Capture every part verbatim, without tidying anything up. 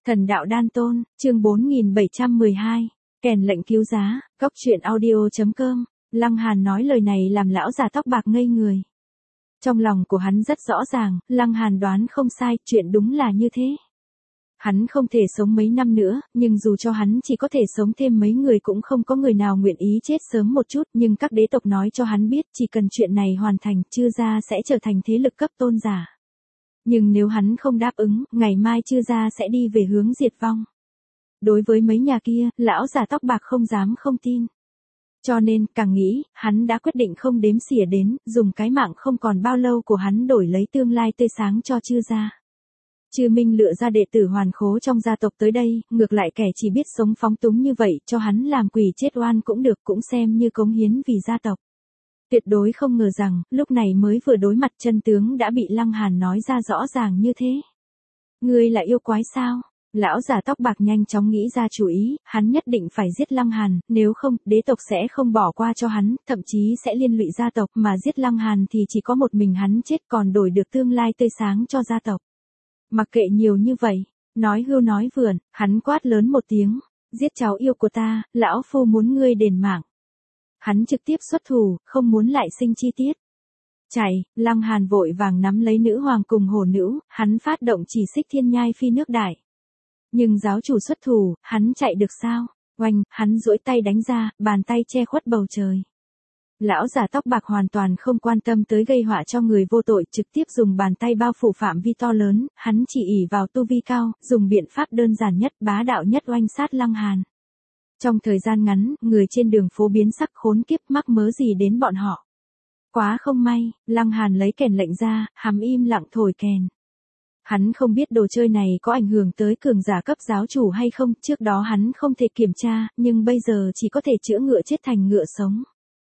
Thần đạo đan tôn, chương bốn nghìn bảy trăm mười hai, kèn lệnh cứu giá, góc truyện audio.com, Lăng Hàn nói lời này làm lão già tóc bạc ngây người. Trong lòng của hắn rất rõ ràng, Lăng Hàn đoán không sai, chuyện đúng là như thế. Hắn không thể sống mấy năm nữa, nhưng dù cho hắn chỉ có thể sống thêm mấy người cũng không có người nào nguyện ý chết sớm một chút, nhưng các đế tộc nói cho hắn biết chỉ cần chuyện này hoàn thành, Chư gia sẽ trở thành thế lực cấp tôn giả. Nhưng nếu hắn không đáp ứng, ngày mai Chư gia sẽ đi về hướng diệt vong. Đối với mấy nhà kia, lão già tóc bạc không dám không tin. Cho nên, càng nghĩ, hắn đã quyết định không đếm xỉa đến, dùng cái mạng không còn bao lâu của hắn đổi lấy tương lai tươi sáng cho Chư gia. Chư Minh lựa ra đệ tử hoàn khố trong gia tộc tới đây, ngược lại kẻ chỉ biết sống phóng túng như vậy, cho hắn làm quỷ chết oan cũng được, cũng xem như cống hiến vì gia tộc. Tuyệt đối không ngờ rằng, lúc này mới vừa đối mặt chân tướng đã bị Lăng Hàn nói ra rõ ràng như thế. Ngươi là yêu quái sao? Lão già tóc bạc nhanh chóng nghĩ ra chủ ý, hắn nhất định phải giết Lăng Hàn, nếu không, đế tộc sẽ không bỏ qua cho hắn, thậm chí sẽ liên lụy gia tộc, mà giết Lăng Hàn thì chỉ có một mình hắn chết, còn đổi được tương lai tươi sáng cho gia tộc. Mặc kệ nhiều như vậy, nói hưu nói vượn, hắn quát lớn một tiếng, giết cháu yêu của ta, lão phu muốn ngươi đền mạng. Hắn trực tiếp xuất thủ, không muốn lại sinh chi tiết. Chạy, Lăng Hàn vội vàng nắm lấy nữ hoàng cùng hổ nữ, hắn phát động chỉ xích thiên nhai phi nước đại. Nhưng giáo chủ xuất thủ, hắn chạy được sao? Oanh, hắn duỗi tay đánh ra, bàn tay che khuất bầu trời. Lão già tóc bạc hoàn toàn không quan tâm tới gây họa cho người vô tội, trực tiếp dùng bàn tay bao phủ phạm vi to lớn, hắn chỉ ỷ vào tu vi cao, dùng biện pháp đơn giản nhất, bá đạo nhất oanh sát Lăng Hàn. Trong thời gian ngắn, người trên đường phố biến sắc khốn kiếp, mắc mớ gì đến bọn họ. Quá không may, Lăng Hàn lấy kèn lệnh ra, hàm im lặng thổi kèn. Hắn không biết đồ chơi này có ảnh hưởng tới cường giả cấp giáo chủ hay không, trước đó hắn không thể kiểm tra, nhưng bây giờ chỉ có thể chữa ngựa chết thành ngựa sống.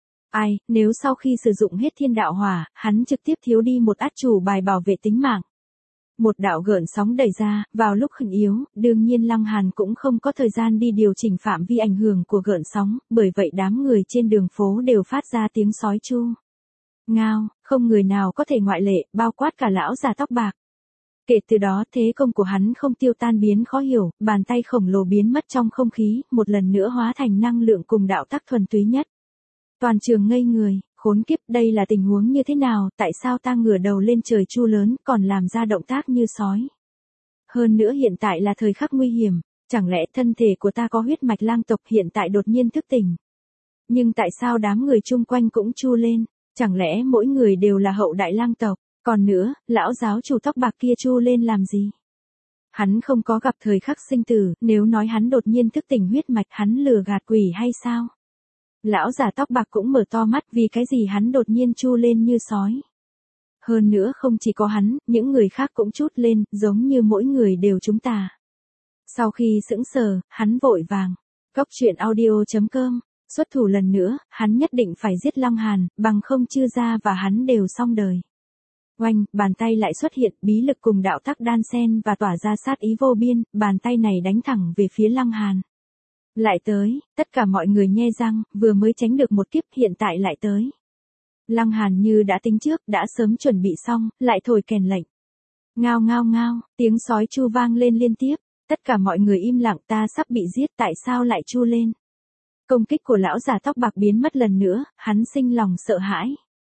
Ai, nếu sau khi sử dụng hết thiên đạo hỏa, hắn trực tiếp thiếu đi một át chủ bài bảo vệ tính mạng. Một đạo gợn sóng đẩy ra, vào lúc khẩn yếu, đương nhiên Lăng Hàn cũng không có thời gian đi điều chỉnh phạm vi ảnh hưởng của gợn sóng, bởi vậy đám người trên đường phố đều phát ra tiếng sói chu. Ngao, không người nào có thể ngoại lệ, bao quát cả lão già tóc bạc. Kể từ đó thế công của hắn không tiêu tan biến khó hiểu, bàn tay khổng lồ biến mất trong không khí, một lần nữa hóa thành năng lượng cùng đạo tắc thuần túy nhất. Toàn trường ngây người, khốn kiếp, đây là tình huống như thế nào, tại sao ta ngửa đầu lên trời chu lớn, còn làm ra động tác như sói. Hơn nữa hiện tại là thời khắc nguy hiểm, chẳng lẽ thân thể của ta có huyết mạch lang tộc hiện tại đột nhiên thức tỉnh. Nhưng tại sao đám người chung quanh cũng chu lên, chẳng lẽ mỗi người đều là hậu đại lang tộc, còn nữa, lão giáo chủ tóc bạc kia chu lên làm gì? Hắn không có gặp thời khắc sinh tử, nếu nói hắn đột nhiên thức tỉnh huyết mạch hắn lừa gạt quỷ hay sao? Lão già tóc bạc cũng mở to mắt vì cái gì hắn đột nhiên chu lên như sói. Hơn nữa không chỉ có hắn, những người khác cũng trút lên, giống như mỗi người đều chúng ta. Sau khi sững sờ, hắn vội vàng. Góc truyện audio.com, xuất thủ lần nữa, hắn nhất định phải giết Lăng Hàn, bằng không Chư gia và hắn đều xong đời. Oanh, bàn tay lại xuất hiện, bí lực cùng đạo tắc đan xen và tỏa ra sát ý vô biên, bàn tay này đánh thẳng về phía Lăng Hàn. Lại tới, tất cả mọi người nhe răng, vừa mới tránh được một kiếp hiện tại lại tới. Lăng Hàn như đã tính trước, đã sớm chuẩn bị xong, lại thổi kèn lệnh. Ngao ngao ngao, tiếng sói chu vang lên liên tiếp, tất cả mọi người im lặng, ta sắp bị giết tại sao lại chu lên. Công kích của lão già tóc bạc biến mất lần nữa, hắn sinh lòng sợ hãi.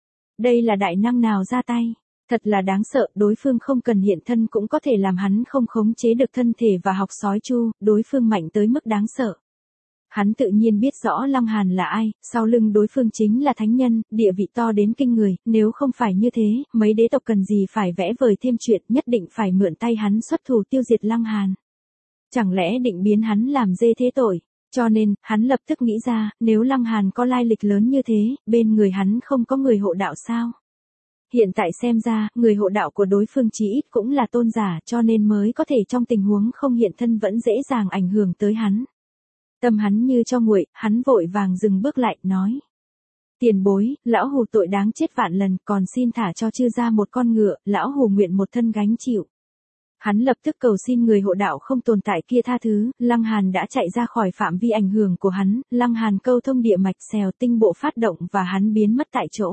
Đây là đại năng nào ra tay, thật là đáng sợ, đối phương không cần hiện thân cũng có thể làm hắn không khống chế được thân thể và học sói chu, đối phương mạnh tới mức đáng sợ. Hắn tự nhiên biết rõ Lăng Hàn là ai, sau lưng đối phương chính là thánh nhân, địa vị to đến kinh người, nếu không phải như thế, mấy đế tộc cần gì phải vẽ vời thêm chuyện, nhất định phải mượn tay hắn xuất thủ tiêu diệt Lăng Hàn. Chẳng lẽ định biến hắn làm dê thế tội, cho nên, hắn lập tức nghĩ ra, nếu Lăng Hàn có lai lịch lớn như thế, bên người hắn không có người hộ đạo sao? Hiện tại xem ra, người hộ đạo của đối phương chí ít cũng là tôn giả cho nên mới có thể trong tình huống không hiện thân vẫn dễ dàng ảnh hưởng tới hắn. Tâm hắn như cho nguội, hắn vội vàng dừng bước lại, nói. Tiền bối, lão hù tội đáng chết vạn lần, còn xin thả cho Chư gia một con ngựa, lão hù nguyện một thân gánh chịu. Hắn lập tức cầu xin người hộ đạo không tồn tại kia tha thứ, Lăng Hàn đã chạy ra khỏi phạm vi ảnh hưởng của hắn, Lăng Hàn câu thông địa mạch xèo tinh bộ phát động và hắn biến mất tại chỗ.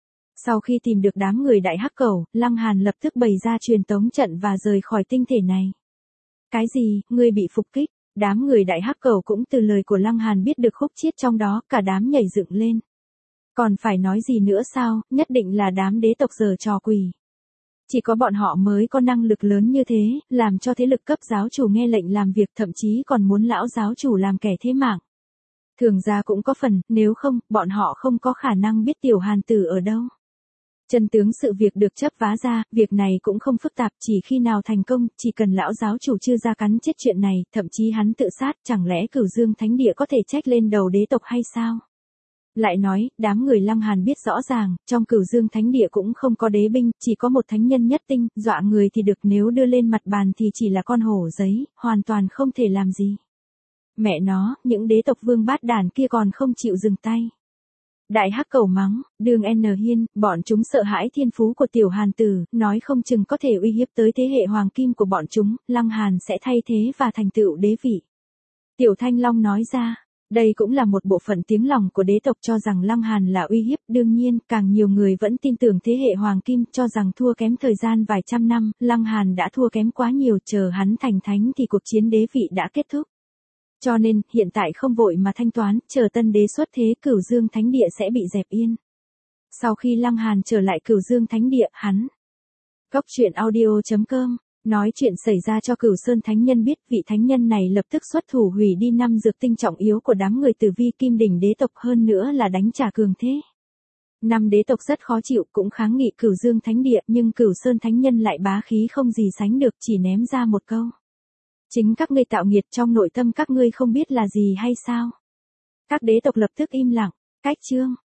Sau khi tìm được đám người đại hắc cầu, Lăng Hàn lập tức bày ra truyền tống trận và rời khỏi tinh thể này. Cái gì, ngươi bị phục kích? Đám người Đại Hắc Cầu cũng từ lời của Lăng Hàn biết được khúc chiết trong đó, cả đám nhảy dựng lên. Còn phải nói gì nữa sao, nhất định là đám đế tộc giở trò quỷ. Chỉ có bọn họ mới có năng lực lớn như thế, làm cho thế lực cấp giáo chủ nghe lệnh làm việc, thậm chí còn muốn lão giáo chủ làm kẻ thế mạng. Thường gia cũng có phần, nếu không, bọn họ không có khả năng biết tiểu Hàn tử ở đâu. Chân tướng sự việc được chấp vá ra, việc này cũng không phức tạp, chỉ khi nào thành công, chỉ cần lão giáo chủ chưa ra cắn chết chuyện này, thậm chí hắn tự sát, chẳng lẽ Cửu Dương Thánh Địa có thể trách lên đầu đế tộc hay sao? Lại nói, đám người Lăng Hàn biết rõ ràng, trong Cửu Dương Thánh Địa cũng không có đế binh, chỉ có một thánh nhân nhất tinh, dọa người thì được, nếu đưa lên mặt bàn thì chỉ là con hổ giấy, hoàn toàn không thể làm gì. Mẹ nó, những đế tộc vương bát đàn kia còn không chịu dừng tay. Đại Hắc Cầu mắng, Đường N Hiên, bọn chúng sợ hãi thiên phú của tiểu Hàn tử, nói không chừng có thể uy hiếp tới thế hệ hoàng kim của bọn chúng, Lăng Hàn sẽ thay thế và thành tựu đế vị. Tiểu Thanh Long nói ra, đây cũng là một bộ phận tiếng lòng của đế tộc cho rằng Lăng Hàn là uy hiếp, đương nhiên, càng nhiều người vẫn tin tưởng thế hệ hoàng kim, cho rằng thua kém thời gian vài trăm năm, Lăng Hàn đã thua kém quá nhiều, chờ hắn thành thánh thì cuộc chiến đế vị đã kết thúc. Cho nên, hiện tại không vội mà thanh toán, chờ tân đế xuất thế, Cửu Dương Thánh Địa sẽ bị dẹp yên. Sau khi Lăng Hàn trở lại Cửu Dương Thánh Địa, hắn Góc truyện audio chấm com nói chuyện xảy ra cho Cửu Sơn Thánh Nhân biết, vị thánh nhân này lập tức xuất thủ hủy đi năm dược tinh trọng yếu của đám người Tử Vi Kim Đỉnh đế tộc, hơn nữa là đánh trả cường thế. Năm đế tộc rất khó chịu, cũng kháng nghị Cửu Dương Thánh Địa, nhưng Cửu Sơn Thánh Nhân lại bá khí không gì sánh được, chỉ ném ra một câu. Chính các ngươi tạo nghiệt, trong nội tâm các ngươi không biết là gì hay sao? Các đế tộc lập tức im lặng. Cách chương